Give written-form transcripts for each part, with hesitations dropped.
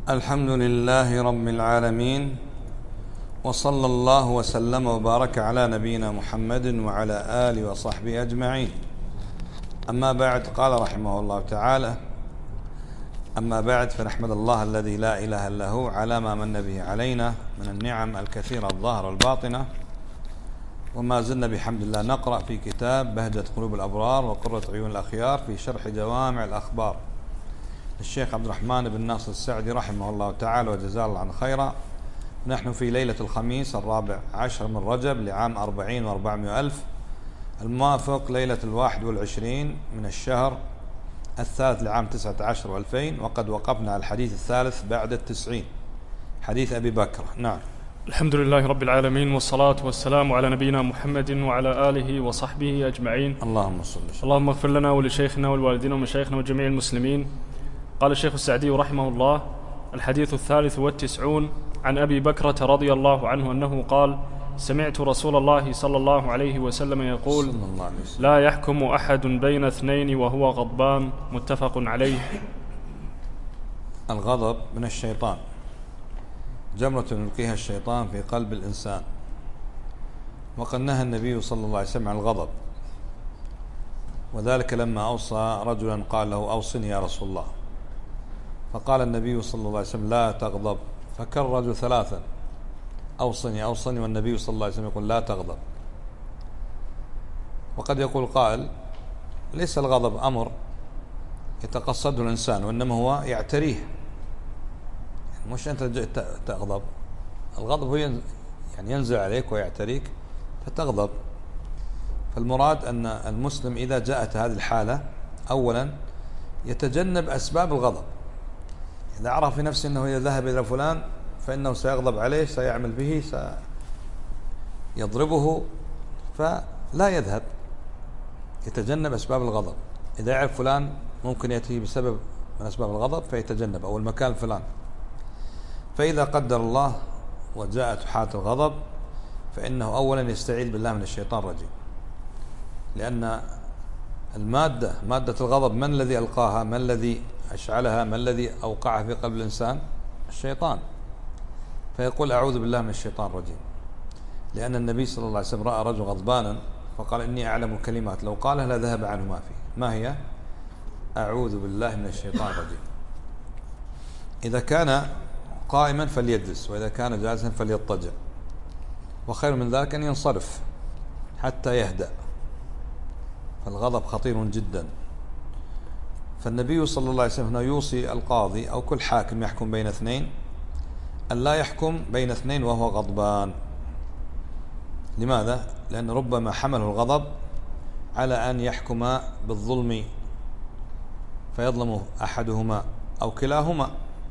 الحمد لله رب العالمين، وصلى الله وسلم وبارك على نبينا محمد وعلى آله وصحبه أجمعين. أما بعد، قال رحمه الله تعالى: أما بعد، فنحمد الله الذي لا إله إلا هو على ما من به علينا من النعم الكثيرة الظاهرة والباطنة، وما زلنا بحمد الله نقرأ في كتاب بهجة قلوب الأبرار وقرة عيون الأخيار في شرح جوامع الأخبار للشيخ عبد الرحمن بن ناصر السعدي رحمه الله تعالى وجزاه الله عن خيرا. نحن في ليلة الخميس 14 من رجب لعام 40 و400 ألف، الموافق ليلة 21 من الشهر الثالث لعام 19 و2000، وقد وقفنا على الحديث الثالث بعد 90، حديث أبي بكر. نعم. الحمد لله رب العالمين، والصلاة والسلام على نبينا محمد وعلى آله وصحبه أجمعين. اللهم صل وسلم. اللهم اغفر لنا ولشيخنا والوالدين ومشايخنا وجميع المسلمين. قال الشيخ السعدي رحمه الله: الحديث 93 عن أبي بكرة رضي الله عنه أنه قال: سمعت رسول الله صلى الله عليه وسلم يقول: لا يحكم أحد بين اثنين وهو غضبان. متفق عليه. الغضب من الشيطان، جمرة يلقيها الشيطان في قلب الإنسان، وقد نهى النبي صلى الله عليه وسلم عن الغضب، وذلك لما أوصى رجلا قال له: أوصني يا رسول الله، فقال النبي صلى الله عليه وسلم: لا تغضب. فكر الرجل ثلاثا: أوصني أوصني، والنبي صلى الله عليه وسلم يقول: لا تغضب. وقد يقول قائل: ليس الغضب أمر يتقصده الإنسان، وإنما هو يعتريه، يعني مش أنت تغضب، الغضب هو يعني ينزل عليك ويعتريك فتغضب. فالمراد أن المسلم إذا جاءت هذه الحالة أولا يتجنب أسباب الغضب. إذا عرف في نفسه أنه إذا ذهب إلى فلان فإنه سيغضب عليه، سيعمل به، سيضربه، فلا يذهب، يتجنب أسباب الغضب. إذا يعرف فلان ممكن يأتي بسبب من أسباب الغضب فيتجنب، أو المكان فلان. فإذا قدر الله وجاءت حالة الغضب فإنه أولا يستعيذ بالله من الشيطان الرجيم، لأن مادة الغضب من الذي ألقاها؟ من الذي أشعلها؟ من الذي أوقعها في قلب الإنسان؟ الشيطان. فيقول: أعوذ بالله من الشيطان الرجيم، لأن النبي صلى الله عليه وسلم رأى رجل غضبانا فقال: إني أعلم كلمات لو قالها لذهب عنه ما فيه. ما هي؟ أعوذ بالله من الشيطان الرجيم. إذا كان قائما فليجلس، وإذا كان جالسا فليضطجع، وخير من ذلك أن ينصرف حتى يهدأ، فالغضب خطير جدا. فالنبي صلى الله عليه وسلم يوصي القاضي أو كل حاكم يحكم بين اثنين أن لا يحكم بين اثنين وهو غضبان. لماذا؟ لأن ربما حمله الغضب على أن يحكم بالظلم فيظلم أحدهما أو كلاهما،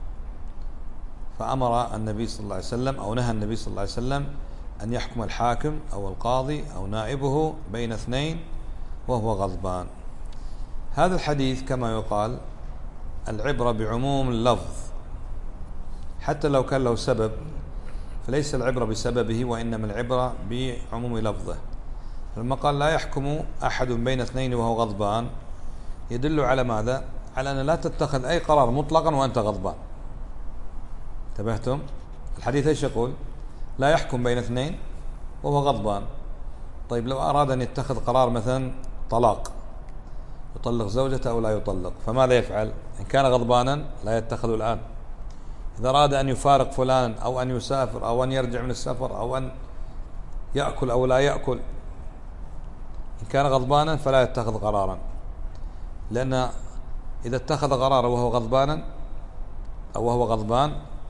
فأمر النبي صلى الله عليه وسلم أو نهى النبي صلى الله عليه وسلم أن يحكم الحاكم أو القاضي أو نائبه بين اثنين وهو غضبان. هذا الحديث كما يقال العبرة بعموم اللفظ، حتى لو كان له سبب فليس العبرة بسببه، وإنما العبرة بعموم لفظه. لما قال لا يحكم أحد بين اثنين وهو غضبان يدل على ماذا؟ على أن لا تتخذ أي قرار مطلقا وأنت غضبان. انتبهتم؟ الحديث ايش يقول؟ لا يحكم بين اثنين وهو غضبان. طيب لو أراد أن يتخذ قرار مثلا طلاق، يطلق زوجته أو لا يطلق، فماذا يفعل؟ إن كان غضبانا لا يتخذ الآن. إذا أراد أن يفارق فلان أو أن يسافر أو أن يرجع من السفر أو أن يأكل أو لا يأكل، إن كان غضبانا فلا يتخذ قرارا، لأن إذا اتخذ قرارا وهو غضبانا أو وهو غضبان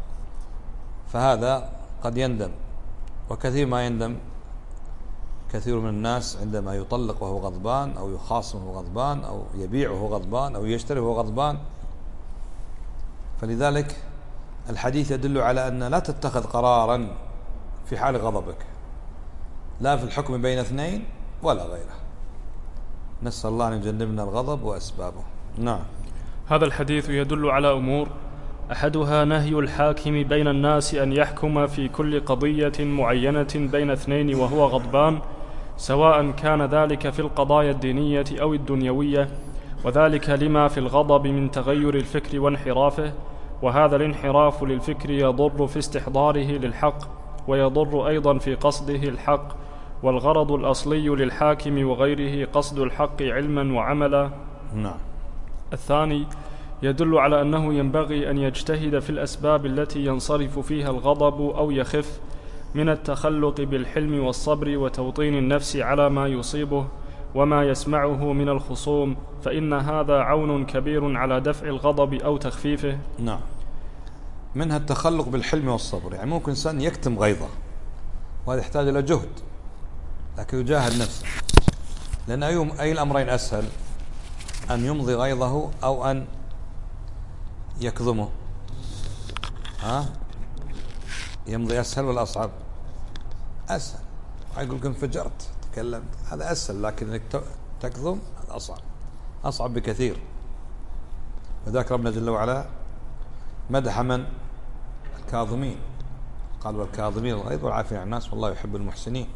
فهذا قد يندم، وكثير ما يندم كثير من الناس عندما يطلق وهو غضبان أو يخاصم وهو غضبان أو يبيع وهو غضبان أو يشتري وهو غضبان. فلذلك الحديث يدل على أن لا تتخذ قرارا في حال غضبك، لا في الحكم بين اثنين ولا غيره. نسأل الله أن يجنبنا الغضب وأسبابه. نعم. هذا الحديث يدل على أمور: أحدها نهي الحاكم بين الناس أن يحكم في كل قضية معينة بين اثنين وهو غضبان، سواء كان ذلك في القضايا الدينية أو الدنيوية، وذلك لما في الغضب من تغير الفكر وانحرافه، وهذا الانحراف للفكر يضر في استحضاره للحق، ويضر أيضا في قصده الحق، والغرض الأصلي للحاكم وغيره قصد الحق علما وعملا. نعم. الثاني يدل على أنه ينبغي أن يجتهد في الأسباب التي ينصرف فيها الغضب أو يخف، من التخلق بالحلم والصبر وتوطين النفس على ما يصيبه وما يسمعه من الخصوم، فإن هذا عون كبير على دفع الغضب أو تخفيفه. نعم. منها التخلق بالحلم والصبر، يعني ممكن إنسان يكتم غيظه وهذا يحتاج إلى جهد، لكن يجاهد نفسه، لأن أي الأمرين أسهل، أن يمضي غيظه أو أن يكظمه؟ يمضي أسهل ولا أصعب؟ أسهل. يقول لك انفجرت تكلمت، هذا أسهل، لكن انك تكظم هذا أصعب بكثير. وذاك ربنا جل وعلا مدح من؟ الكاظمين، قال والكاظمين الغيظ والعافين عن الناس والله يحب المحسنين.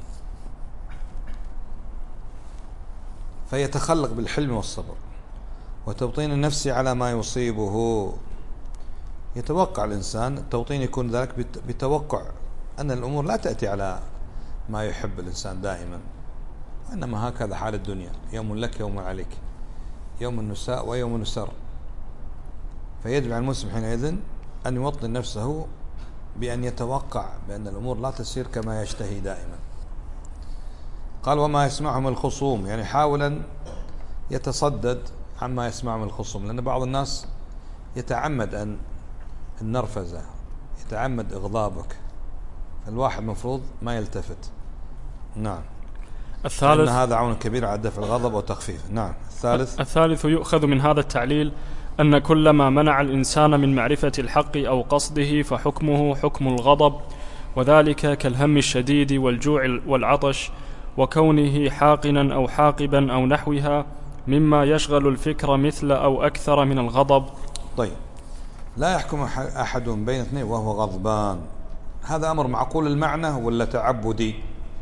فيتخلق بالحلم والصبر وتوطين النفس على ما يصيبه. يتوقع الإنسان، التوطين يكون ذلك بتوقع أن الأمور لا تأتي على ما يحب الإنسان دائما، وإنما هكذا حال الدنيا، يوم لك يوم عليك، يوم نساء ويوم نسر. فيجب على المسلم حينئذ أن يوطن نفسه بأن يتوقع بأن الأمور لا تسير كما يشتهي دائما. قال وما يسمعهم الخصوم، يعني حاول أن يتصدد عما يسمعهم الخصوم، لأن بعض الناس يتعمد أن النرفزة، يتعمد إغضابك، فالواحد مفروض ما يلتفت. نعم. الثالث، أن هذا عون كبير على دفع الغضب وتخفيفه. نعم. الثالث يؤخذ من هذا التعليل أن كل ما منع الإنسان من معرفة الحق أو قصده فحكمه حكم الغضب، وذلك كالهم الشديد والجوع والعطش، وكونه حاقنا أو حاقبا أو نحوها مما يشغل الفكر مثل أو أكثر من الغضب. طيب، لا يحكم أحد بين اثنين وهو غضبان، هذا أمر معقول المعنى ولا تعبدي؟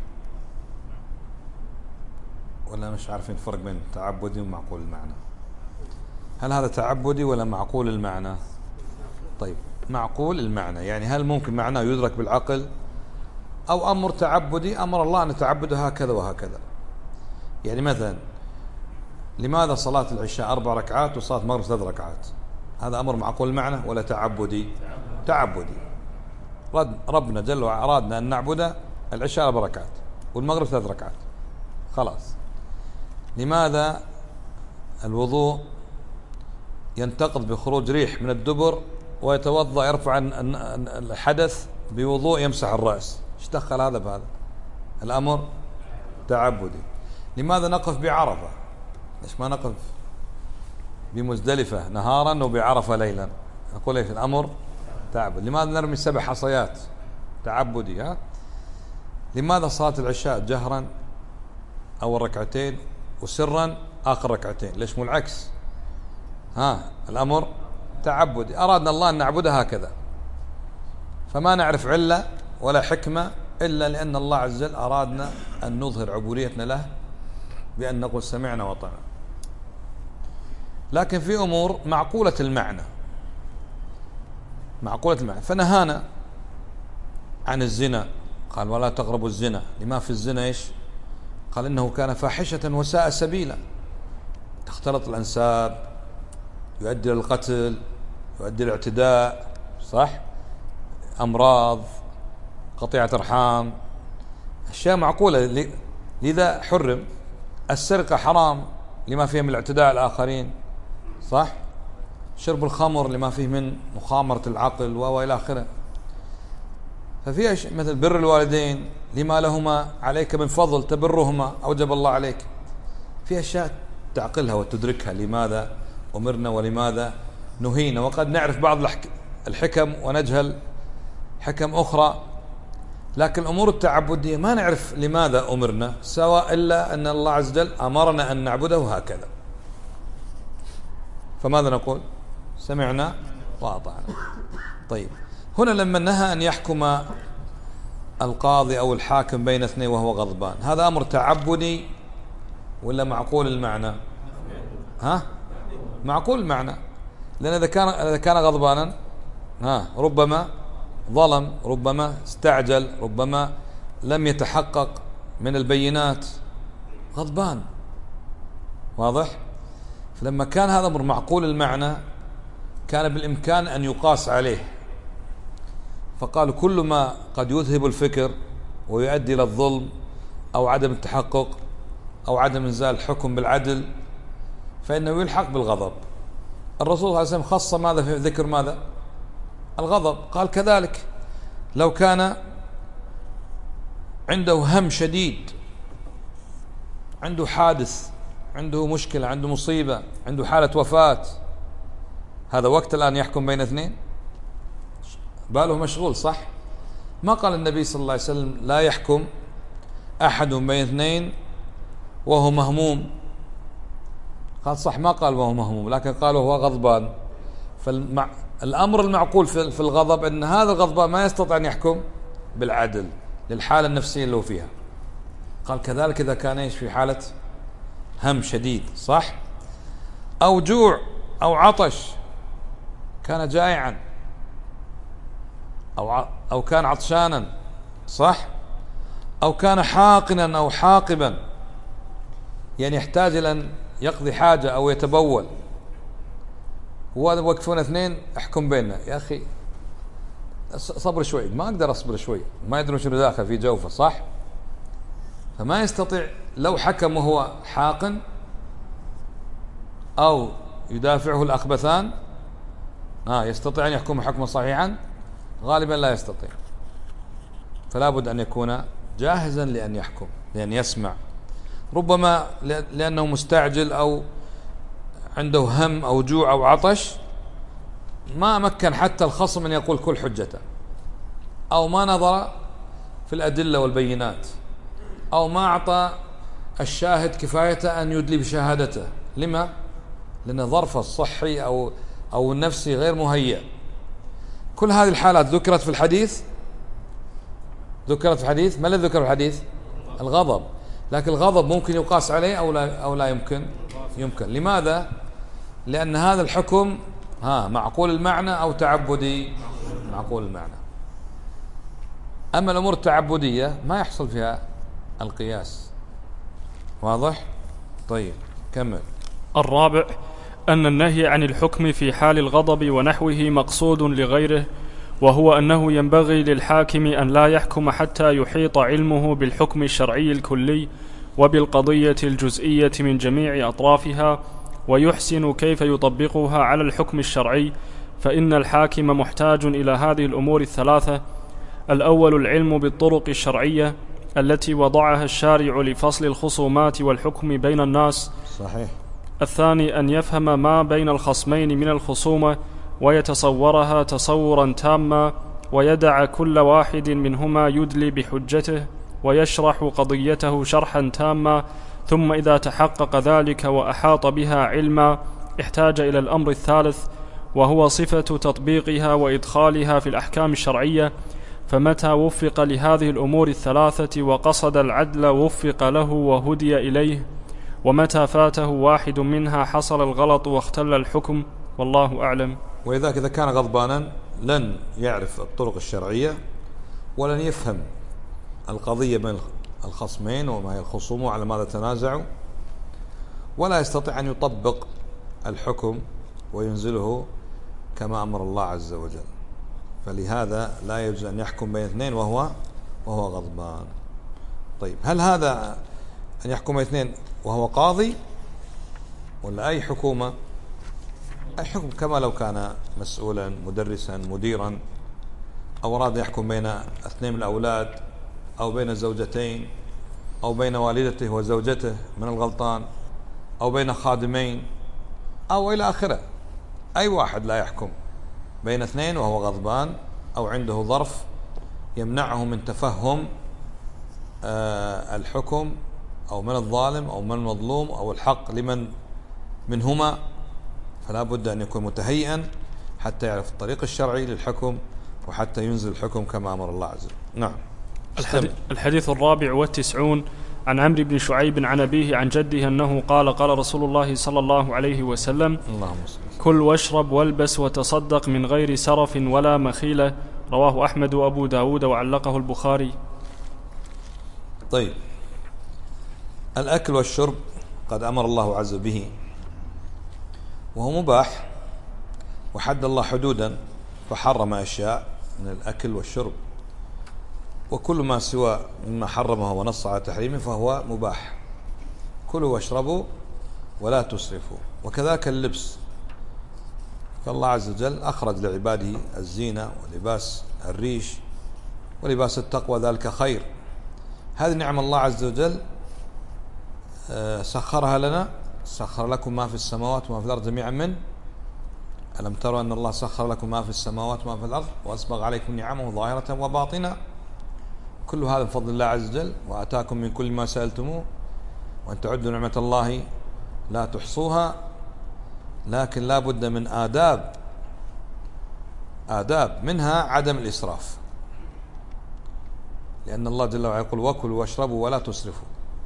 ولا مش عارفين الفرق بين تعبدي ومعقول المعنى؟ هل هذا تعبدي ولا معقول المعنى؟ طيب، معقول المعنى يعني هل ممكن معناه يدرك بالعقل، أو أمر تعبدي أمر الله أن تعبده هكذا وهكذا. يعني مثلا لماذا صلاة العشاء 4 ركعات وصلاة المغرب 3 ركعات؟ هذا أمر معقول المعنى ولا تعبدي؟ تعبدي. ربنا جل وعلا أرادنا أن نعبد العشاء 4 ركعات والمغرب 3 ركعات، خلاص. لماذا الوضوء ينتقض بخروج ريح من الدبر ويتوضأ يرفع الحدث بوضوء يمسح الرأس؟ ايش دخل هذا بهذا؟ الأمر تعبدي. لماذا نقف بعرفة؟ ليش ما نقف بمزدلفة نهارا وبعرفة ليلا؟ نقول ايش؟ الأمر تعبد. لماذا نرمي 7 حصيات؟ تعبدي. لماذا صلاة العشاء جهرا أول ركعتين وسرا آخر ركعتين؟ ليش مو العكس؟ الأمر تعبدي. أرادنا الله أن نعبدها هكذا، فما نعرف علة ولا حكمة إلا لأن الله عز وجل أرادنا أن نظهر عبوديتنا له بأن نقول سمعنا وطعنا. لكن في أمور معقولة المعنى، فنهانا عن الزنا، قال ولا تقربوا الزنا. لما في الزنا ايش؟ قال إنه كان فاحشة وساء سبيلا، تختلط الأنساب، يؤدي للقتل، يؤدي للاعتداء، صح؟ أمراض، قطيعة أرحام، أشياء معقولة، لذا حرم. السرقة حرام لما فيه من الاعتداء على الآخرين، صح؟ شرب الخمر لما فيه من مخامرة العقل وإلى آخره. ففي مثل بر الوالدين لما لهما عليك من فضل تبرهما أوجب الله عليك. في أشياء تعقلها وتدركها، لماذا أمرنا ولماذا نهينا، وقد نعرف بعض الحكم ونجهل حكم أخرى. لكن الأمور التعبدية ما نعرف لماذا أمرنا، سواء إلا أن الله عز وجل أمرنا أن نعبده هكذا. فماذا نقول؟ سمعنا وأطعنا. طيب، هنا لما نهى أن يحكم القاضي أو الحاكم بين اثنين وهو غضبان، هذا أمر تعبدي ولا معقول المعنى؟ معقول المعنى، لأن إذا كان غضبانا ربما ظلم، ربما استعجل، ربما لم يتحقق من البينات، غضبان. واضح؟ فلما كان هذا أمر معقول المعنى كان بالإمكان أن يقاس عليه، فقالوا كل ما قد يذهب الفكر ويؤدي إلى الظلم أو عدم التحقق أو عدم إنزال الحكم بالعدل فإنه يلحق بالغضب. الرسول صلى الله عليه وسلم خص ماذا في ذكر ماذا؟ الغضب. قال كذلك لو كان عنده هم شديد، عنده حادث، عنده مشكلة، عنده مصيبة، عنده حالة وفاة، هذا وقت الآن يحكم بين اثنين؟ باله مشغول، صح؟ ما قال النبي صلى الله عليه وسلم لا يحكم أحد بين اثنين وهو مهموم. قال صح، ما قال وهو مهموم، لكن قال وهو غضبان. فالأمر المعقول في الغضب أن هذا الغضبان ما يستطيع أن يحكم بالعدل للحالة النفسية اللي هو فيها. قال كذلك إذا كان إيش في حالة هم شديد، صح؟ أو جوع أو عطش، كان جائعا أو كان عطشانا، صح؟ أو كان حاقنا أو حاقبا، يعني يحتاج إلى أن يقضي حاجة أو يتبول، وقفون اثنين احكم بيننا. يا أخي صبر شوي، ما أقدر أصبر شوي، ما يدرون شنو داخل في جوفه، صح؟ فما يستطيع. لو حكم وهو حاقن أو يدافعه الأخبثان يستطيع أن يحكم حكما صحيحا؟ غالبا لا يستطيع. فلا بد أن يكون جاهزا لأن يحكم، لأن يسمع، ربما لأنه مستعجل أو عنده هم أو جوع أو عطش، ما مكن حتى الخصم أن يقول كل حجته، أو ما نظر في الأدلة والبينات، أو ما أعطى الشاهد كفايته أن يدلي بشهادته. لما؟ لأن ظرفه الصحي أو النفسي غير مهيأ. كل هذه الحالات ذكرت في الحديث، ذكرت في الحديث. ما الذي ذكر في الحديث؟ الغضب. لكن الغضب ممكن يقاس عليه أو لا يمكن؟ يمكن. لماذا؟ لأن هذا الحكم معقول المعنى أو تعبدي؟ معقول المعنى. أما الأمور التعبدية ما يحصل فيها القياس. واضح؟ طيب كمل. الرابع أن النهي عن الحكم في حال الغضب ونحوه مقصود لغيره، وهو أنه ينبغي للحاكم أن لا يحكم حتى يحيط علمه بالحكم الشرعي الكلي وبالقضية الجزئية من جميع أطرافها، ويحسن كيف يطبقها على الحكم الشرعي. فإن الحاكم محتاج إلى هذه الأمور الثلاثة: الأول العلم بالطرق الشرعية التي وضعها الشارع لفصل الخصومات والحكم بين الناس. صحيح. الثاني أن يفهم ما بين الخصمين من الخصومة ويتصورها تصورا تاما، ويدع كل واحد منهما يدلي بحجته ويشرح قضيته شرحا تاما، ثم إذا تحقق ذلك وأحاط بها علما احتاج إلى الأمر الثالث، وهو صفة تطبيقها وإدخالها في الأحكام الشرعية. فمتى وفق لهذه الأمور الثلاثة وقصد العدل وفق له وهدي إليه، ومتى فاته واحد منها حصل الغلط واختل الحكم، والله أعلم. ولذلك إذا كان غضبانا لن يعرف الطرق الشرعية ولن يفهم القضية بين الخصمين وما هي الخصوم وعلى ماذا تنازعوا، ولا يستطيع أن يطبق الحكم وينزله كما أمر الله عز وجل. فلهذا لا يجوز أن يحكم بين اثنين وهو غضبان. طيب هل هذا أن يحكم بين اثنين وهو قاضي ولا أي حكومة؟ أي حكم، كما لو كان مسؤولا مدرسا مديرا، أو أراد يحكم بين اثنين من الأولاد أو بين زوجتين أو بين والدته وزوجته من الغلطان أو بين خادمين أو إلى آخره. أي واحد لا يحكم بين اثنين وهو غضبان أو عنده ظرف يمنعه من تفهم الحكم أو من الظالم أو من المظلوم أو الحق لمن منهما، فلا بد أن يكون متهيئا حتى يعرف الطريق الشرعي للحكم وحتى ينزل الحكم كما أمر الله عز وجل. نعم. الحديث 94 عن عمرو بن شعيب عن أبيه عن جده أنه قال قال رسول الله صلى الله عليه وسلم: كل واشرب والبس وتصدق من غير سرف ولا مخيلة. رواه أحمد وأبو داود وعلقه البخاري. طيب، الأكل والشرب قد أمر الله عز به وهو مباح، وحد الله حدودا فحرم أشياء من الأكل والشرب، وكل ما سوى مما حرمه ونص على تحريمه فهو مباح. كلوا واشربوا ولا تسرفوا. وكذلك اللبس، فالله عز وجل أخرج لعباده الزينة ولباس الريش ولباس التقوى، ذلك خير. هذه نعم الله عز وجل سخرها لنا. سخر لكم ما في السماوات وما في الأرض جميعا منه. ألم تروا أن الله سخر لكم ما في السماوات وما في الأرض وأسبغ عليكم نعمه ظاهرة وباطنة. كل هذا بفضل الله عز وجل. وآتاكم من كل ما سألتموه وأن تعدوا نعمة الله لا تحصوها. لكن لا بد من آداب منها عدم الإسراف، لأن الله جل وعلا يقول: وكلوا واشربوا ولا تسرفوا.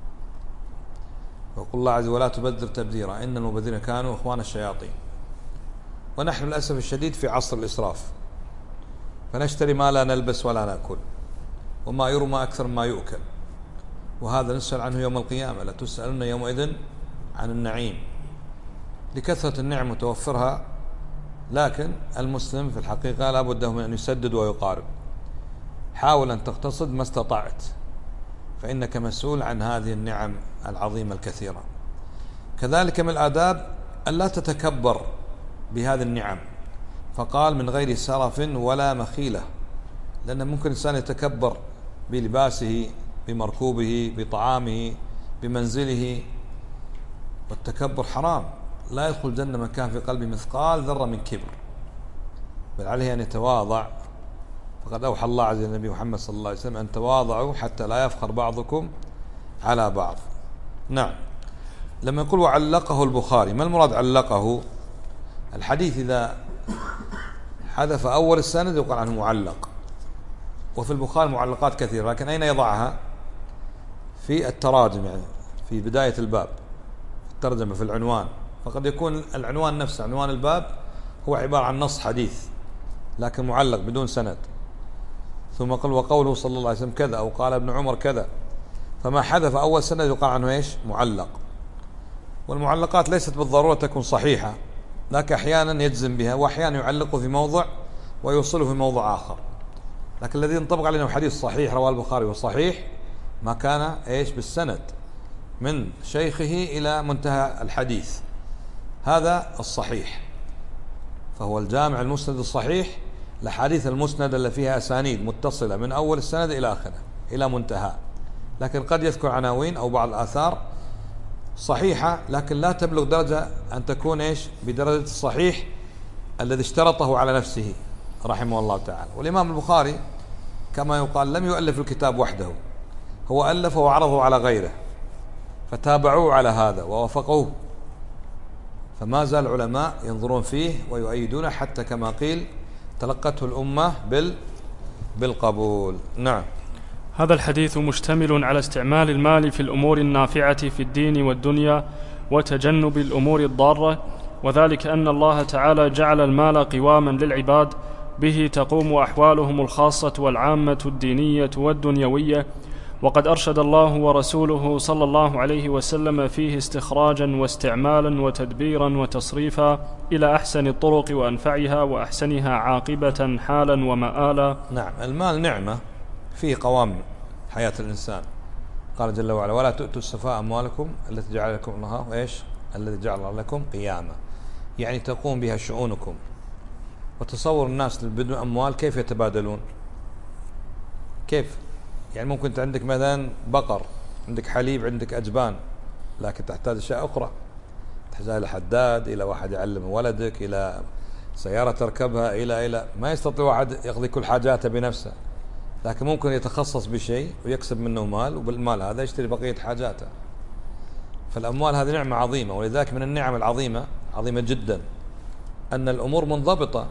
ويقول الله عز وجل: ولا تبذر تبذيرا إن المبذرين كانوا إخوان الشياطين. ونحن للأسف الشديد في عصر الإسراف، فنشتري ما لا نلبس ولا نأكل، وما يرمى أكثر ما يؤكل. وهذا نسأل عنه يوم القيامة: لتسألن يومئذ عن النعيم. لكثرة النعم وتوفرها. لكن المسلم في الحقيقة لا بد من أن يسدد ويقارب. حاول أن تقتصد ما استطعت، فإنك مسؤول عن هذه النعم العظيمة الكثيرة. كذلك من الآداب أن لا تتكبر بهذه النعم، فقال: من غير سرف ولا مخيلة. لأن ممكن الإنسان يتكبر بلباسه، بمركوبه، بطعامه، بمنزله، والتكبر حرام. لا يدخل الجنة من كان في قلبه مثقال ذرة من كبر، بل عليه أن يتواضع. فقد أوحى الله عز وجل النبي محمد صلى الله عليه وسلم: أن تواضعوا حتى لا يفخر بعضكم على بعض. نعم. لما يقول وعلقه البخاري، ما المراد علقه؟ الحديث إذا حذف أول السند يقال عنه معلق. وفي البخاري معلقات كثيرة، لكن أين يضعها؟ في التراجم، يعني في بداية الباب، في الترجمة، في العنوان. فقد يكون العنوان نفسه، عنوان الباب، هو عبارة عن نص حديث لكن معلق بدون سند. ثم قال: وقوله صلى الله عليه وسلم كذا، أو قال ابن عمر كذا. فما حذف أول سند يقال عنه إيش؟ معلق. والمعلقات ليست بالضرورة تكون صحيحة، لكن أحيانا يجزم بها، وأحيانا يعلقه في موضع ويوصله في موضع آخر. لكن الذي ينطبق علينا حديث صحيح رواه البخاري، وصحيح ما كان إيش؟ بالسند من شيخه إلى منتهى الحديث، هذا الصحيح. فهو الجامع المسند الصحيح لحديث المسند اللي فيها أسانيد متصلة من أول السند إلى آخره إلى منتهى. لكن قد يذكر عناوين أو بعض الآثار صحيحة، لكن لا تبلغ درجة أن تكون إيش؟ بدرجة الصحيح الذي اشترطه على نفسه رحمه الله تعالى. والإمام البخاري كما يقال لم يؤلف الكتاب وحده، هو ألفه وعرضه على غيره، فتابعوه على هذا ووافقوه. فما زال العلماء ينظرون فيه ويؤيدونه، حتى كما قيل تلقته الأمة بالقبول. نعم. هذا الحديث مشتمل على استعمال المال في الأمور النافعة في الدين والدنيا وتجنب الأمور الضارة، وذلك أن الله تعالى جعل المال قواما للعباد به تقوم أحوالهم الخاصة والعامة الدينية والدنيوية. وقد أرشد الله ورسوله صلى الله عليه وسلم فيه استخراجا واستعمالا وتدبيرا وتصريفا إلى أحسن الطرق وأنفعها وأحسنها عاقبة حالا ومآلا. نعم. المال نعمة فيه قوام حياة الإنسان. قال جل وعلا: ولا تؤتوا السفهاء أموالكم التي جعل لكم الله إيش؟ الذي جعل لكم قياما، يعني تقوم بها شؤونكم. وتصور الناس بدون أموال كيف يتبادلون؟ كيف؟ يعني ممكن أنت عندك مثلا بقر، عندك حليب، عندك أجبان، لكن تحتاج أشياء أخرى. تحتاج إلى حداد، إلى واحد يعلم ولدك، إلى سيارة تركبها، إلى ما يستطيع واحد يقضي كل حاجاته بنفسه، لكن ممكن يتخصص بشيء ويكسب منه مال، وبالمال هذا يشتري بقية حاجاته. فالأموال هذه نعمة عظيمة. ولذلك من النعم العظيمة، عظيمة جدا، أن الأمور منضبطة،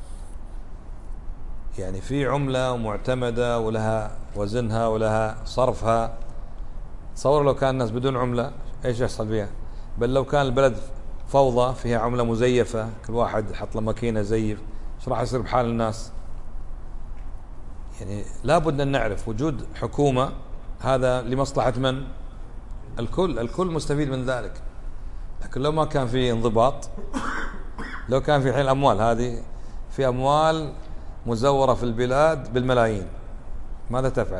يعني في عملة معتمدة ولها وزنها ولها صرفها، تصور لو كان الناس بدون عملة ايش يحصل فيها؟ بل لو كان البلد فوضى فيها عملة مزيفة، كل واحد يحط له ماكينة زيف، ايش راح يصير بحال الناس؟ يعني لابد ان نعرف وجود حكومة هذا لمصلحة من؟ الكل مستفيد من ذلك. لكن لو ما كان في انضباط، لو كان في حين الأموال هذه، في أموال مزورة في البلاد بالملايين، ماذا تفعل؟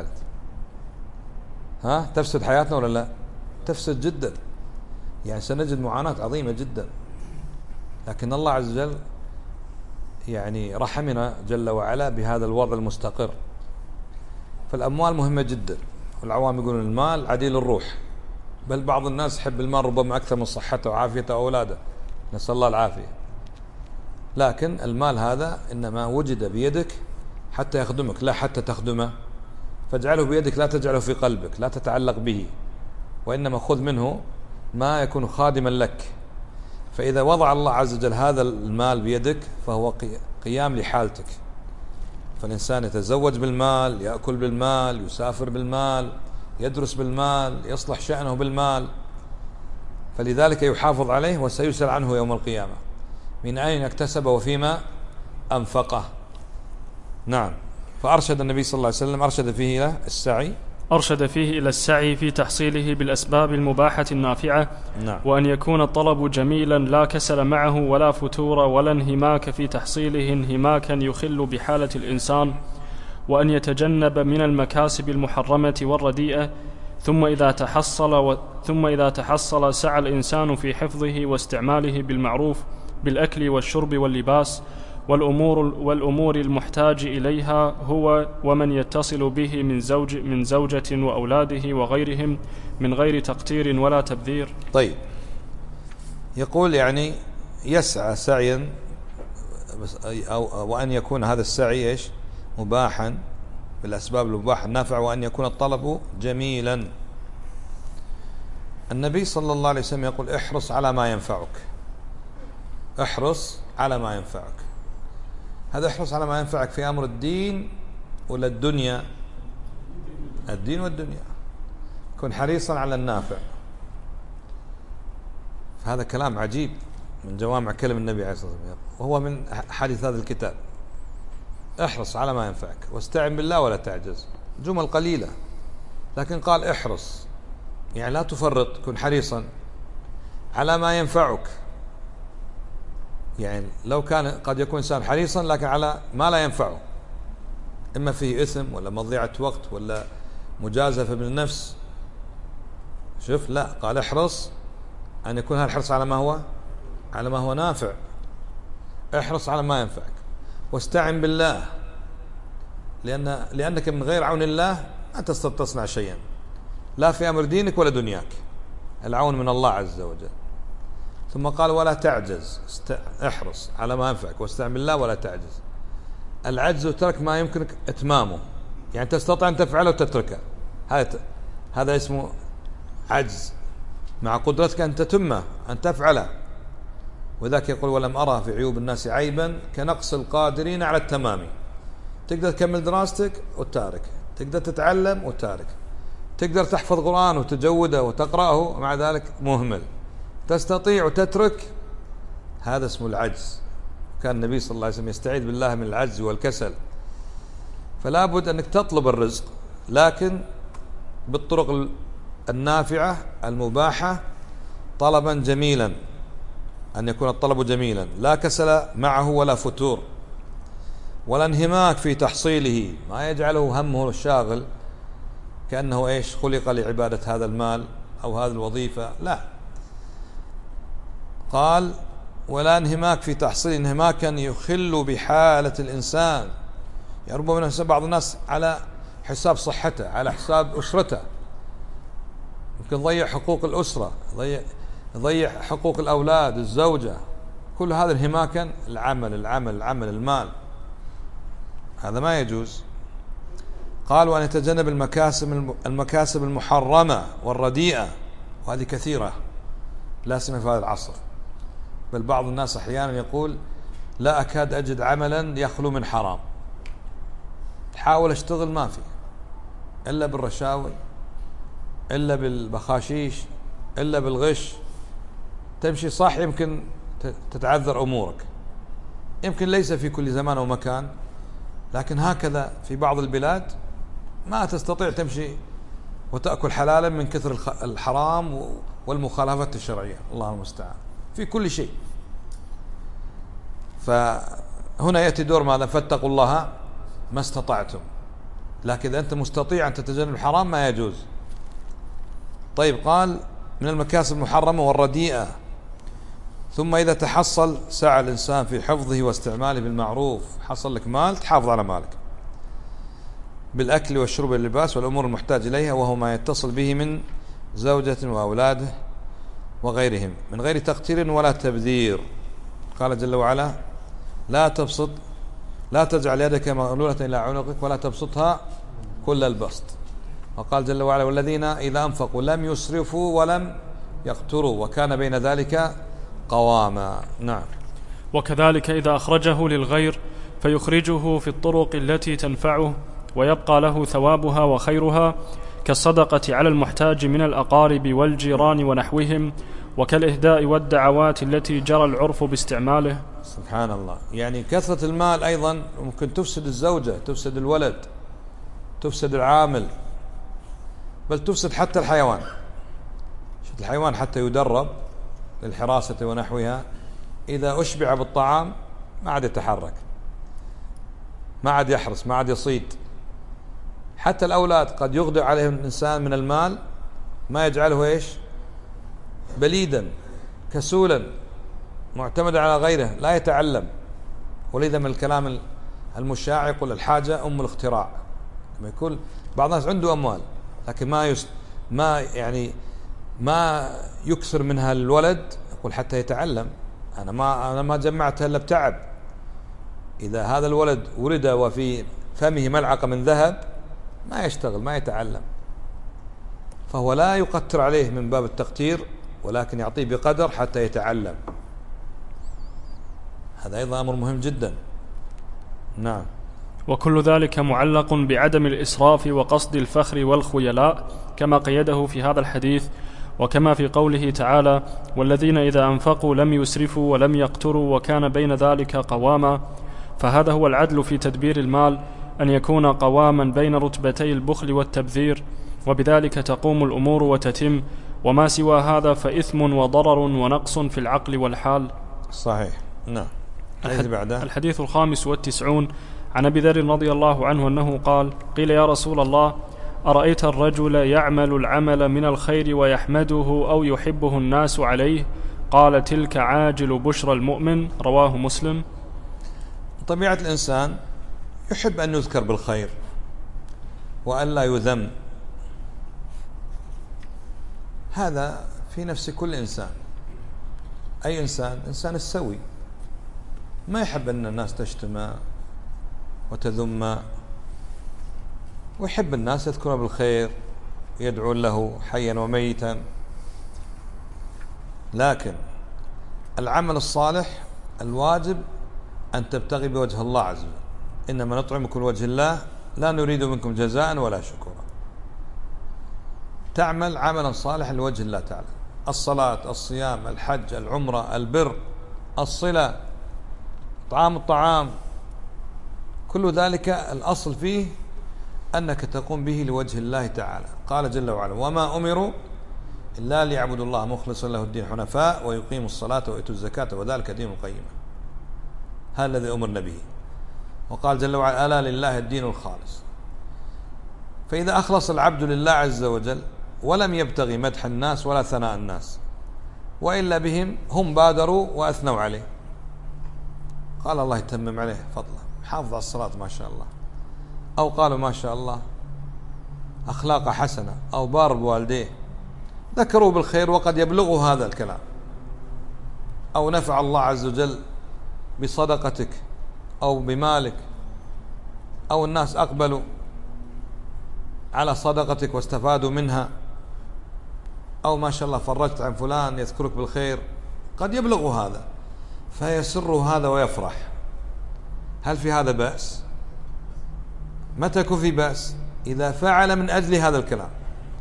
تفسد حياتنا ولا لا؟ تفسد جدا، يعني سنجد معاناة عظيمة جدا. لكن الله عز وجل يعني رحمنا جل وعلا بهذا الوضع المستقر. فالأموال مهمة جدا، والعوام يقولون المال عديل الروح، بل بعض الناس يحب المال ربما أكثر من صحته وعافيته وأولاده، نسأل الله العافية. لكن المال هذا إنما وجد بيدك حتى يخدمك لا حتى تخدمه، فاجعله بيدك لا تجعله في قلبك، لا تتعلق به، وإنما خذ منه ما يكون خادما لك. فإذا وضع الله عز وجل هذا المال بيدك فهو قيام لحالتك. فالإنسان يتزوج بالمال، يأكل بالمال، يسافر بالمال، يدرس بالمال، يصلح شأنه بالمال، فلذلك يحافظ عليه وسيسأل عنه يوم القيامة من أين اكتسب وفيما أنفقه. نعم. فأرشد النبي صلى الله عليه وسلم أرشد فيه إلى السعي، أرشد فيه إلى السعي في تحصيله بالأسباب المباحة النافعة. نعم. وأن يكون الطلب جميلا لا كسل معه ولا فتور ولا انهماك في تحصيله انهماكا يخل بحالة الإنسان. وأن يتجنب من المكاسب المحرمة والرديئة. ثم إذا تحصل سعى الإنسان في حفظه واستعماله بالمعروف بالأكل والشرب واللباس والأمور المحتاج إليها هو ومن يتصل به من زوجة وأولاده وغيرهم من غير تقتير ولا تبذير. طيب، يقول يعني يسعى سعيا وأن يكون هذا السعي إيش؟ مباحا بالأسباب المباحة النافعة، وأن يكون الطلب جميلا. النبي صلى الله عليه وسلم يقول احرص على ما ينفعك، احرص على ما ينفعك. هذا احرص على ما ينفعك في أمر الدين ولا الدنيا؟ الدين والدنيا. كن حريصا على النافع. فهذا كلام عجيب من جوامع كلم النبي عليه الصلاة والسلام، وهو من حديث هذا الكتاب. احرص على ما ينفعك واستعن بالله ولا تعجز. جمل قليلة، لكن قال احرص، يعني لا تفرط، كن حريصا على ما ينفعك. يعني لو كان قد يكون إنسان حريصا لكن على ما لا ينفعه، إما فيه إثم ولا مضيعة وقت ولا مجازفة بالنفس. شوف، لا، قال احرص أن يكون هذا الحرص على ما هو نافع. احرص على ما ينفعك واستعن بالله، لأنك من غير عون الله لا تستطيع تصنع شيئا، لا في أمر دينك ولا دنياك. العون من الله عز وجل. ثم قال ولا تعجز، احرص على ما ينفعك واستعن بالله ولا تعجز. العجز وترك ما يمكنك إتمامه، يعني تستطيع أن تفعله وتتركه، هذا اسمه عجز، مع قدرتك أن تتمه أن تفعله. وذاك يقول ولم أرى في عيوب الناس عيبا كنقص القادرين على التمام. تقدر تكمل دراستك وتارك، تقدر تتعلم وتارك، تقدر تحفظ قرآن وتجوده وتقرأه ومع ذلك مهمل، تستطيع وتترك، هذا اسمه العجز. كان النبي صلى الله عليه وسلم يستعيذ بالله من العجز والكسل. فلا بد أنك تطلب الرزق، لكن بالطرق النافعة المباحة، طلبا جميلا، أن يكون الطلب جميلا لا كسل معه ولا فتور ولا انهماك في تحصيله، ما يجعله همه الشاغل كأنه إيش خلق لعبادة هذا المال أو هذه الوظيفة، لا. قال ولا انهماك في تحصيل انهماكا يخل بحالة الإنسان. يعني ربما بعض الناس على حساب صحته، على حساب أسرته، يمكن يضيع حقوق الأسرة، يضيع حقوق الأولاد، الزوجة، كل هذا انهماكا العمل المال، هذا ما يجوز. قال وأن يتجنب المكاسب المحرمة والرديئة، وهذه كثيرة لا سيما في هذا العصر. بل بعض الناس أحيانا يقول لا أكاد أجد عملا يخلو من حرام، حاول أشتغل ما في إلا بالرشاوي إلا بالبخاشيش إلا بالغش، تمشي صح يمكن تتعذر أمورك، يمكن ليس في كل زمان ومكان، لكن هكذا في بعض البلاد ما تستطيع تمشي وتأكل حلالا من كثر الحرام والمخالفات الشرعية، الله المستعان في كل شيء. فهنا يأتي دور ماذا؟ فاتقوا الله ما استطعتم، لكن إذا أنت مستطيع أن تتجنب الحرام ما يجوز. طيب، قال من المكاسب المحرمة والرديئة. ثم إذا تحصل سعى الإنسان في حفظه واستعماله بالمعروف، حصل لك مال تحافظ على مالك بالأكل والشرب واللباس والأمور المحتاج إليها، وهو ما يتصل به من زوجة وأولاده وغيرهم، من غير تقتير ولا تبذير. قال جل وعلا: لا تجعل يدك مغلولة إلى عنقك ولا تبسطها كل البسط. وقال جل وعلا: والذين إذا أنفقوا لم يسرفوا ولم يقتروا وكان بين ذلك قواما. نعم. وكذلك إذا أخرجه للغير فيخرجه في الطرق التي تنفعه ويبقى له ثوابها وخيرها، كالصدقة على المحتاج من الأقارب والجيران ونحوهم، وكالإهداء والدعوات التي جرى العرف باستعماله. سبحان الله، يعني كثرة المال أيضا ممكن تفسد الزوجة، تفسد الولد، تفسد العامل، بل تفسد حتى الحيوان. الحيوان حتى يدرب للحراسة ونحوها، إذا أشبع بالطعام ما عاد يتحرك، ما عاد يحرس، ما عاد يصيد. حتى الأولاد قد يغدق عليهم الإنسان من المال ما يجعله إيش؟ بليدا كسولا معتمدا على غيره، لا يتعلم. ولذا من الكلام المشاع يقول: الحاجة أم الاختراع. لما يكون بعض الناس عنده أموال لكن ما يكثر منها الولد، يقول حتى يتعلم. أنا ما جمعتها إلا بتعب. إذا هذا الولد ولد وفي فمه ملعقة من ذهب ما يشتغل، ما يتعلم. فهو لا يقتر عليه من باب التقتير، ولكن يعطيه بقدر حتى يتعلم. هذا أيضا أمر مهم جدا. نعم. وكل ذلك معلق بعدم الإسراف وقصد الفخر والخيلاء، كما قيده في هذا الحديث، وكما في قوله تعالى: والذين إذا أنفقوا لم يسرفوا ولم يقتروا وكان بين ذلك قواما. فهذا هو العدل في تدبير المال، أن يكون قواما بين رتبتي البخل والتبذير، وبذلك تقوم الأمور وتتم، وما سوى هذا فإثم وضرر ونقص في العقل والحال. صحيح. نعم. الحديث 95 عن أبي ذر رضي الله عنه أنه قال: قيل يا رسول الله، أرأيت الرجل يعمل العمل من الخير ويحمده أو يحبه الناس عليه؟ قال: تلك عاجل بشرى المؤمن. رواه مسلم. طبيعة الإنسان يحب أن يذكر بالخير وأن لا يذم، هذا في نفس كل إنسان. أي إنسان السوي ما يحب أن الناس تشتم وتذم، ويحب الناس يذكرون بالخير يدعون له حيا وميتا. لكن العمل الصالح الواجب أن تبتغي بوجه الله عز وجل، إنما نطعمكم لوجه الله لا نريد منكم جزاء ولا شكورا. تعمل عملا صالحا لوجه الله تعالى، الصلاة، الصيام، الحج، العمرة، البر، الصلة، طعام الطعام، كل ذلك الأصل فيه أنك تقوم به لوجه الله تعالى. قال جل وعلا: وما أمروا إلا ليعبدوا الله مخلصا له الدين حنفاء ويقيموا الصلاة ويؤتوا الزكاة وذلك دين القيمة. هذا الذي أمرنا به. وقال جل وعلا: ألا لله الدين الخالص. فإذا أخلص العبد لله عز وجل ولم يبتغي مدح الناس ولا ثناء الناس، وإلا بهم هم بادروا وأثنوا عليه، قال الله يتمم عليه فضله، حافظ على الصلاة ما شاء الله، أو قالوا ما شاء الله أخلاق حسنة، أو بار بوالديه، ذكروا بالخير وقد يبلغوا هذا الكلام، أو نفع الله عز وجل بصدقتك أو بمالك، أو الناس أقبلوا على صدقتك واستفادوا منها، أو ما شاء الله فرجت عن فلان يذكرك بالخير، قد يبلغوا هذا فيسر هذا ويفرح. هل في هذا بأس؟ متى يكون في بأس؟ إذا فعل من أجل هذا الكلام،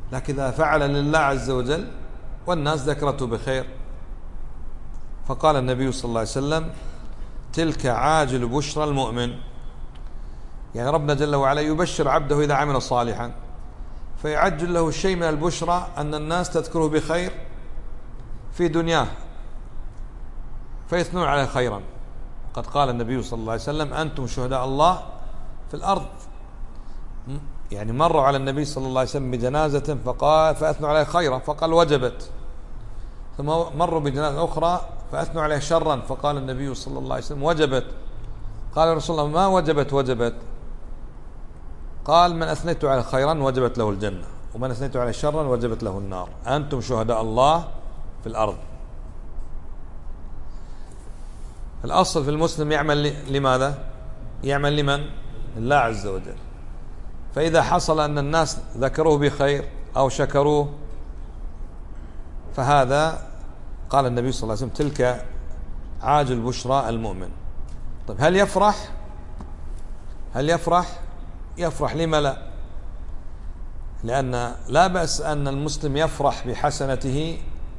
لكن إذا فعل لله عز وجل والناس ذكرته بخير. فقال النبي صلى الله عليه وسلم: تلك عاجل بشرى المؤمن. يعني ربنا جل وعلا يبشر عبده إذا عمل صالحا، فيعجل له الشيء من البشرى أن الناس تذكره بخير في دنياه فيثنون عليه خيرا. قد قال النبي صلى الله عليه وسلم: أنتم شهداء الله في الأرض. يعني مروا على النبي صلى الله عليه وسلم بجنازة فقال فأثنوا عليه خيرا فقال وجبت، ثم مروا بجنازة أخرى فأثنوا عليه شرا فقال النبي صلى الله عليه وسلم وجبت. قال يا رسول الله: ما وجبت؟ قال: من أثنيت عليه خيرا وجبت له الجنة، ومن أثنيت عليه شرا وجبت له النار. أنتم شهداء الله في الأرض. الأصل في المسلم يعمل لماذا؟ يعمل لمن؟ لله عز وجل. فإذا حصل أن الناس ذكروه بخير أو شكروه فهذا قال النبي صلى الله عليه وسلم: تلك عاجل بشرى المؤمن. طيب هل يفرح؟ يفرح. لما لا؟ لأن لا بأس أن المسلم يفرح بحسنته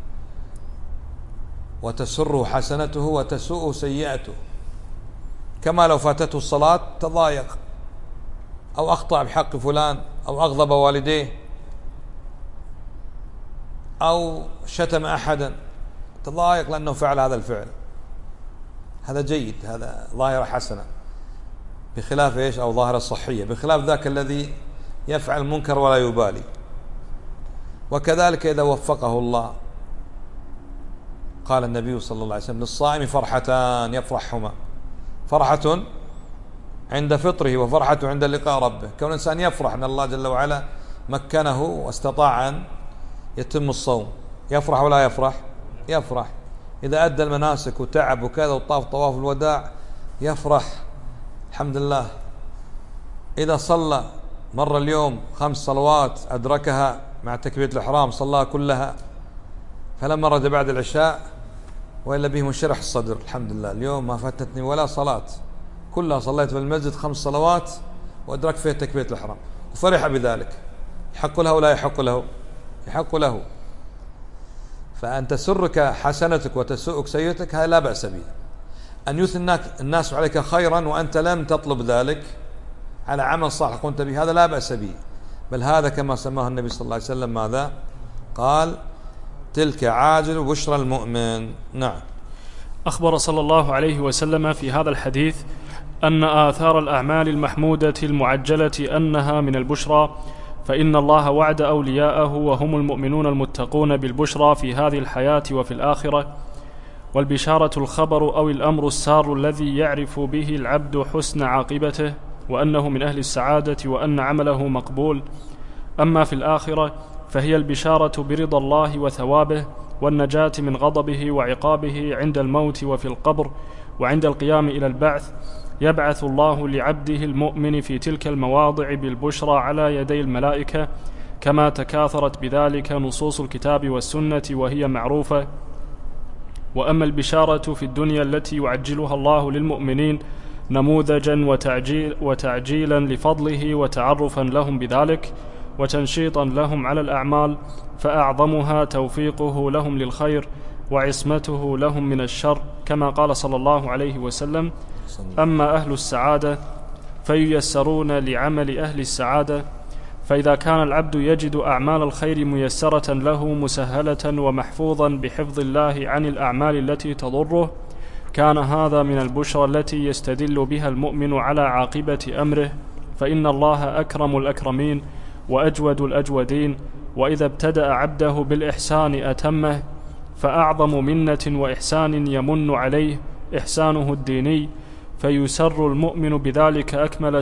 وتسره حسنته وتسوء سيئته، كما لو فاتته الصلاة تضايق أو أخطأ بحق فلان أو أغضب والديه أو شتم أحدا تضايق لأنه فعل هذا الفعل. هذا جيد، هذا ظاهرة حسنة، بخلاف إيش؟ أو ظاهرة صحية، بخلاف ذاك الذي يفعل المنكر ولا يبالي. وكذلك إذا وفقه الله، قال النبي صلى الله عليه وسلم: للصائم فرحتان يفرحهما، فرحة عند فطره وفرحة عند لقاء ربه. كون الإنسان يفرح أن الله جل وعلا مكنه واستطاع أن يتم الصوم، يفرح ولا يفرح؟ يفرح. إذا أدى المناسك وتعب وكذا وطاف طواف الوداع يفرح، الحمد لله. إذا صلى مر اليوم 5 صلوات أدركها مع تكبيرة الإحرام صلاها كلها، فلما رجع بعد العشاء وإلا به منشرح الصدر، الحمد لله اليوم ما فاتتني ولا صلاة، كلها صليت في المسجد 5 صلوات وأدرك فيها تكبيرة الإحرام، وفرح بذلك. يحق له ولا يحق له؟ يحق له. فأن تسرك حسنتك وتسوءك سيئتك هذا لا بأس به. أن يثنى الناس عليك خيرا وأنت لم تطلب ذلك على عمل صالح قمت به، هذا لا بأس به، بل هذا كما سماه النبي صلى الله عليه وسلم ماذا؟ قال: تلك عاجل بشرى المؤمن. نعم. أخبر صلى الله عليه وسلم في هذا الحديث أن آثار الأعمال المحمودة المعجلة أنها من البشرى، فإن الله وعد أولياءه وهم المؤمنون المتقون بالبشرى في هذه الحياة وفي الآخرة. والبشارة الخبر أو الأمر السار الذي يعرف به العبد حسن عاقبته وأنه من أهل السعادة وأن عمله مقبول. أما في الآخرة فهي البشارة برضا الله وثوابه والنجاة من غضبه وعقابه عند الموت وفي القبر وعند القيام إلى البعث. يبعث الله لعبده المؤمن في تلك المواضع بالبشرى على يدي الملائكة، كما تكاثرت بذلك نصوص الكتاب والسنة وهي معروفة. وأما البشارة في الدنيا التي يعجلها الله للمؤمنين نموذجا وتعجيلا لفضله وتعرفا لهم بذلك وتنشيطا لهم على الأعمال، فأعظمها توفيقه لهم للخير وعصمته لهم من الشر، كما قال صلى الله عليه وسلم: أما أهل السعادة فييسرون لعمل أهل السعادة. فإذا كان العبد يجد أعمال الخير ميسرة له مسهلة ومحفوظا بحفظ الله عن الأعمال التي تضره، كان هذا من البشرى التي يستدل بها المؤمن على عاقبة أمره، فإن الله أكرم الأكرمين وأجود الأجودين، وإذا ابتدأ عبده بالإحسان أتمه، فأعظم منة وإحسان يمن عليه إحسانه الديني، فيسر المؤمن بذلك أكمل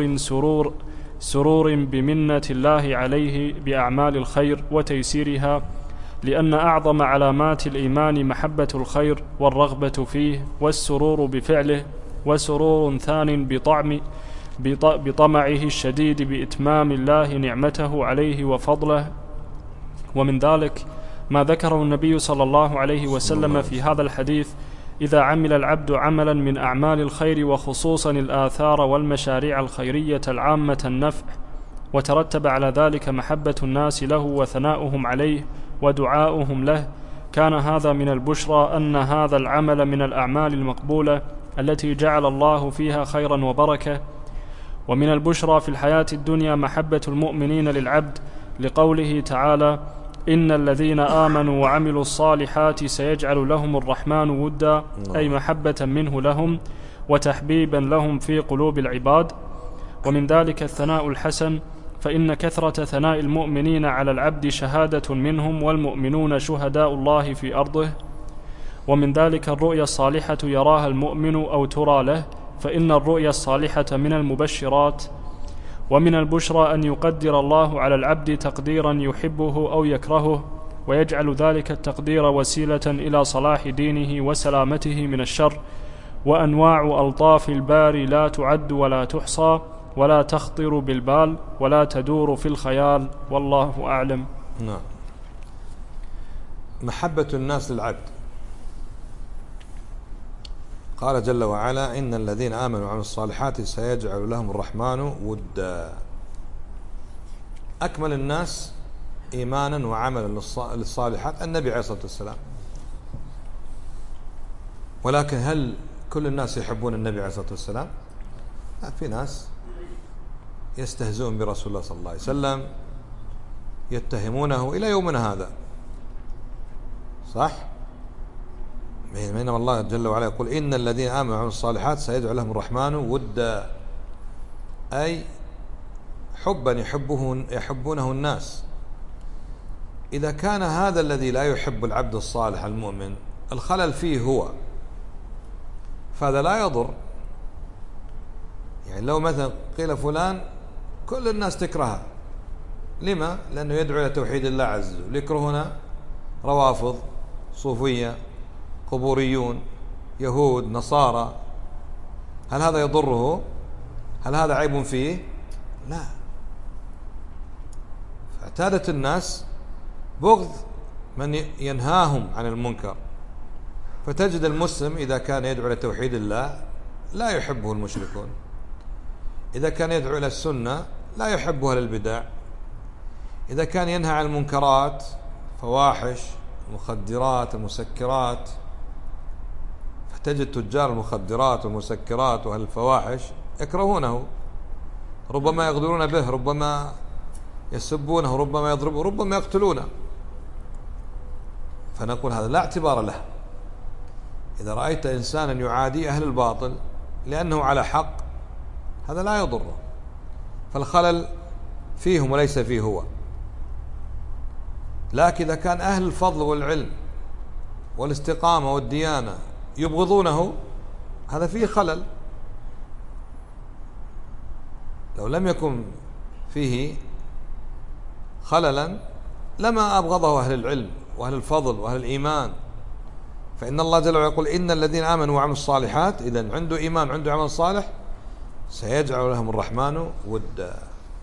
سرور بمنة الله عليه بأعمال الخير وتيسيرها، لأن أعظم علامات الإيمان محبة الخير والرغبة فيه والسرور بفعله، وسرور ثان بطمعه الشديد بإتمام الله نعمته عليه وفضله. ومن ذلك ما ذكره النبي صلى الله عليه وسلم في هذا الحديث: إذا عمل العبد عملا من أعمال الخير وخصوصا الآثار والمشاريع الخيرية العامة النفع وترتب على ذلك محبة الناس له وثناؤهم عليه ودعاؤهم له، كان هذا من البشرى أن هذا العمل من الأعمال المقبولة التي جعل الله فيها خيرا وبركة. ومن البشرى في الحياة الدنيا محبة المؤمنين للعبد، لقوله تعالى: إن الذين آمنوا وعملوا الصالحات سيجعل لهم الرحمن ودا، أي محبة منه لهم وتحبيبا لهم في قلوب العباد. ومن ذلك الثناء الحسن، فإن كثرة ثناء المؤمنين على العبد شهادة منهم، والمؤمنون شهداء الله في أرضه. ومن ذلك الرؤيا الصالحة يراها المؤمن أو ترى له، فإن الرؤيا الصالحة من المبشرات. ومن البشرى أن يقدر الله على العبد تقديرا يحبه أو يكرهه، ويجعل ذلك التقدير وسيلة إلى صلاح دينه وسلامته من الشر. وأنواع ألطاف الباري لا تعد ولا تحصى، ولا تخطر بالبال، ولا تدور في الخيال، والله أعلم. نعم. محبة الناس للعبد، قال جل وعلا: إن الذين آمنوا وعملوا الصالحات سيجعل لهم الرحمن ودا. أكمل الناس إيمانا وعملا للصالحات النبي عليه الصلاة والسلام. ولكن هل كل الناس يحبون النبي عليه الصلاة والسلام؟ لا، في ناس يستهزئون برسول الله صلى الله عليه وسلم، يتهمونه إلى يومنا هذا، صح؟ بينما الله جل وعلا يقول: إن الذين آمنوا وعملوا الصالحات سيجعل لهم الرحمن ودا، أي حبا يحبونه الناس. إذا كان هذا الذي لا يحب العبد الصالح المؤمن الخلل فيه هو، فهذا لا يضر. يعني لو مثلا قيل فلان كل الناس تكرهه، لما؟ لأنه يدعو إلى توحيد الله عز وجل. يكرهنا روافض، صوفية، قبوريون، يهود، نصارى. هل هذا يضره؟ هل هذا عيب فيه؟ لا. فاعتادت الناس بغض من ينهاهم عن المنكر، فتجد المسلم إذا كان يدعو إلى توحيد الله لا يحبه المشركون، إذا كان يدعو إلى السنة لا يحبه البدع، إذا كان ينهى عن المنكرات، فواحش، المخدرات، المسكرات، فتجد تجار المخدرات والمسكرات وأهل الفواحش يكرهونه، ربما يغدرون به، ربما يسبونه، ربما يضربونه، ربما يقتلونه. فنقول هذا لا اعتبار له. إذا رأيت إنسانا يعادي أهل الباطل لأنه على حق، هذا لا يضره، فالخلل فيهم وليس فيه هو. لكن إذا كان أهل الفضل والعلم والاستقامة والديانة يبغضونه، هذا فيه خلل. لو لم يكن فيه خللا لما أبغضه أهل العلم وأهل الفضل وأهل الإيمان. فإن الله جل وعلا يقول: إن الذين آمنوا وعملوا الصالحات، إذن عنده إيمان، عنده عمل صالح، سيجعل لهم الرحمن ودا.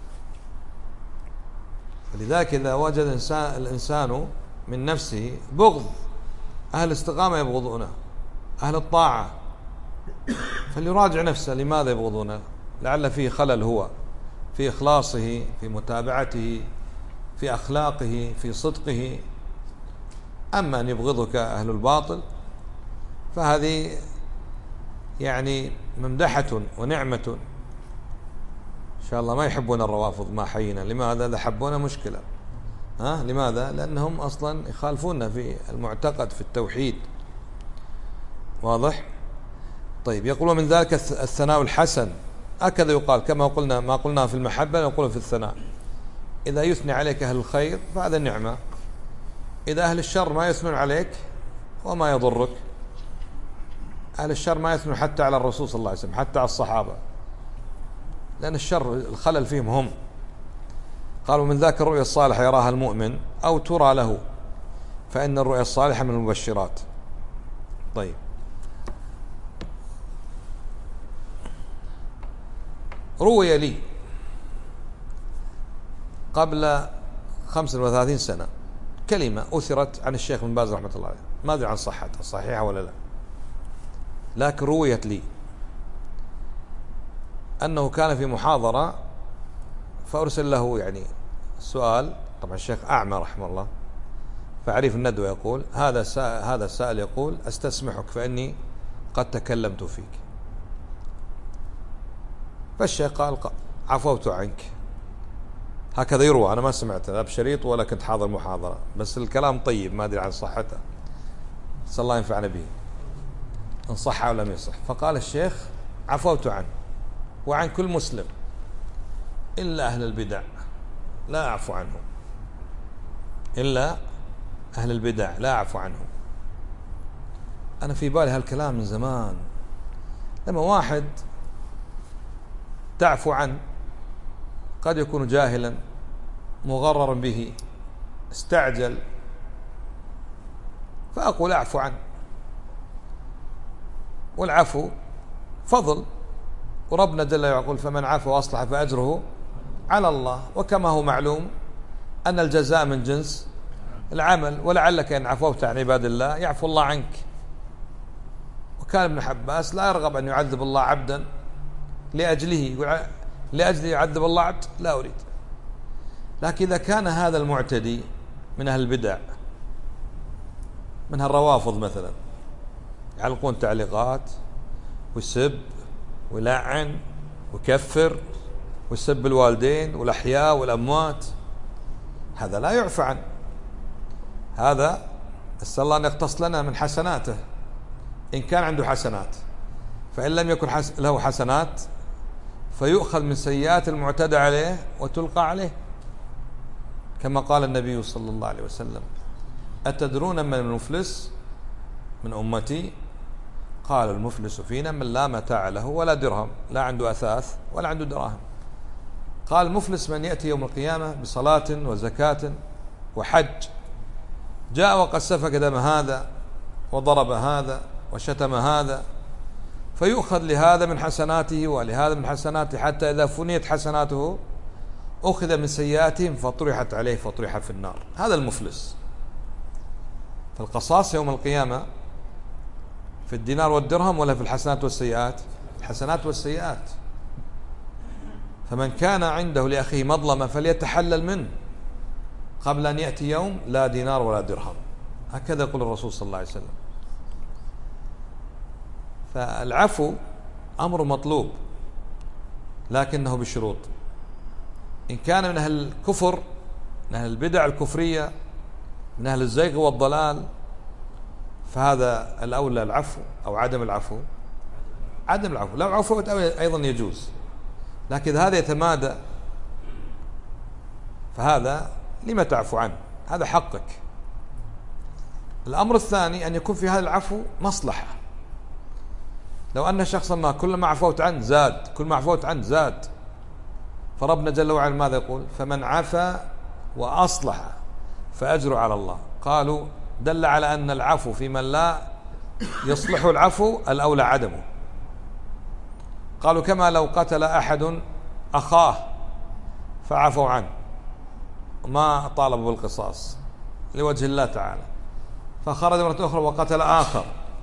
فلذلك إذا وجد الإنسان من نفسه بغض، أهل الاستقامة يبغضونه، أهل الطاعة، فليراجع نفسه لماذا يبغضونه. لعل فيه خلل هو في إخلاصه، في متابعته، في أخلاقه، في صدقه. أما أن يبغضك أهل الباطل فهذه يعني ممدحة ونعمة. إن شاء الله ما يحبون الروافض ما حينا. لماذا؟ إذا حبونا مشكلة. لماذا؟ لأنهم أصلا يخالفوننا في المعتقد، في التوحيد. واضح؟ طيب، يقول من ذلك الثناء الحسن، هكذا يقال كما قلنا، ما قلنا في المحبة نقول في الثناء. إذا يثني عليك أهل الخير فهذا النعمة، إذا أهل الشر ما يثنون عليك وما يضرك. أهل الشر ما يثنون حتى على الرسول صلى الله عليه وسلم، حتى على الصحابة، لأن الشر الخلل فيهم هم. قالوا من ذاك الرؤيا الصالحة يراها المؤمن أو ترى له، فإن الرؤيا الصالحة من المبشرات. طيب، روي لي قبل 35 سنة كلمة أثرت عن الشيخ بن باز رحمة الله عليه، ما أدري عن صحتها صحيحة ولا لا، لكن رويت لي أنه كان في محاضرة فأرسل له يعني سؤال. طبعا الشيخ أعمى رحمه الله، فعريف الندوة يقول هذا السائل يقول أستسمحك فإني قد تكلمت فيك. فالشيخ قال عفوت عنك. هكذا يروى، أنا ما سمعت لا بشريط ولا كنت حاضر محاضرة، بس الكلام طيب ما أدري عن صحته، نسأل الله ينفعنا به إن صح أو لم يصح. فقال الشيخ عفوت عنه وعن كل مسلم إلا أهل البدع لا أعفو عنهم، إلا أهل البدع لا أعفو عنهم. أنا في بالي هالكلام من زمان، لما واحد تعفو عنه قد يكون جاهلا مغررا به استعجل، فأقول أعفو عنه، والعفو فضل، وربنا جل وعلا يقول فمن عفا وأصلح فأجره على الله. وكما هو معلوم أن الجزاء من جنس العمل، ولعلك إن عفوت عن عباد الله يعفو الله عنك. وكان ابن عباس لا يرغب أن يعذب الله عبدا لأجله يعذب الله عبد، لا أريد. لكن إذا كان هذا المعتدي من أهل البدع، من الروافض مثلا، يعلقون تعليقات ويسب ويلعن ويكفر ويسب الوالدين والأحياء والأموات، هذا لا يعفى عنه. هذا نسأل الله أن يقتص لنا من حسناته إن كان عنده حسنات، فإن لم يكن له حسنات فيؤخذ من سيئات المعتدى عليه وتلقى عليه، كما قال النبي صلى الله عليه وسلم أتدرون من المفلس من أمتي؟ قال المفلس فينا من لا متاع له ولا درهم، لا عنده أثاث ولا عنده دراهم. قال المفلس من يأتي يوم القيامة بصلاة وزكاة وحج، جاء وقد سفك دم هذا وضرب هذا وشتم هذا، فيؤخذ لهذا من حسناته ولهذا من حسناته، حتى إذا فنيت حسناته أخذ من سيئاتهم فطرحت عليه فطرح في النار. هذا المفلس. فالقصاص يوم القيامة في الدينار والدرهم ولا في الحسنات والسيئات؟ الحسنات والسيئات. فمن كان عنده لأخيه مظلمة فليتحلل منه قبل أن يأتي يوم لا دينار ولا درهم، هكذا يقول الرسول صلى الله عليه وسلم. فالعفو أمر مطلوب لكنه بشروط. إن كان من أهل الكفر، من أهل البدع الكفرية، من أهل الزيغ والضلال، فهذا الأولى العفو أو عدم العفو. عدم العفو، لو عفوت أيضا يجوز، لكن هذا يتمادى فهذا لما تعفو عنه؟ هذا حقك. الأمر الثاني أن يكون في هذا العفو مصلحة. لو أن شخصا ما كل ما عفوت عنه زاد، كل ما عفوت عنه زاد، فربنا جل وعلا ماذا يقول؟ فمن عفا وأصلح فأجره على الله. قالوا دل على أن العفو في من لا يصلح العفو الأولى عدمه. قالوا كما لو قتل أحد أخاه فعفوا عنه وما طالبوا بالقصاص لوجه الله تعالى، فخرج مرة أخرى وقتل آخر،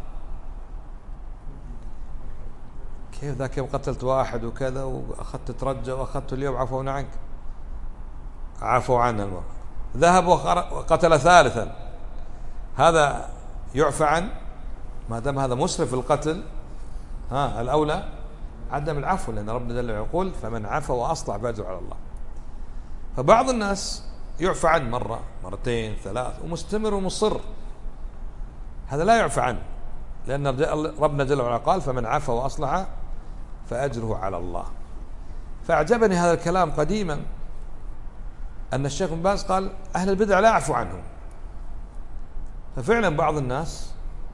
كيف ذاك يوم قتلت واحد وكذا وأخذت ترجى وأخذت اليوم عفونا عنك؟ عفوا عنه المرة. ذهب وقتل ثالثا، هذا يعفى عنه ما دام هذا مسرف في القتل. الأولى عدم العفو، لأن ربنا جل وعلا يقول فمن عفا وأصلح فأجره على الله. فبعض الناس يعفى عنه مرة مرتين ثلاث ومستمر ومصر، هذا لا يعفى عنه، لأن ربنا جل وعلا قال فمن عفا وأصلح فأجره على الله. فأعجبني هذا الكلام قديما، أن الشيخ بن باز قال أهل البدع لا أعفو عنهم. ففعلا بعض الناس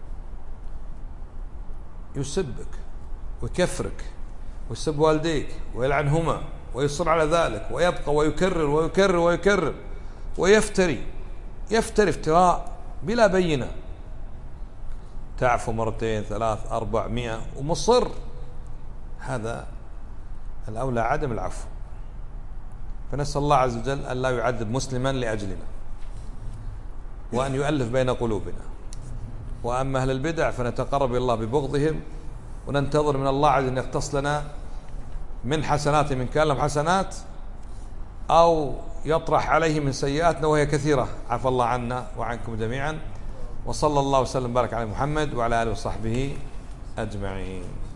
يسبك ويكفرك ويسب والديك ويلعنهما ويصر على ذلك ويبقى ويكرر ويكرر ويكرر ويفتري افتراء بلا بينة. تعفو مرتين ثلاث 400 ومصر، هذا الأولى عدم العفو. فنسأل الله عز وجل أن لا يعذب مسلما لأجلنا، وأن يؤلف بين قلوبنا. وأما أهل البدع فنتقرب إلى الله ببغضهم، وننتظر من الله عز وجل أن يختص لنا من حسناتهم إن كان لهم حسنات، أو يطرح عليه من سيئاتنا وهي كثيرة، عفى الله عنا وعنكم جميعا. وصلى الله وسلم وبارك على محمد وعلى آله وصحبه أجمعين.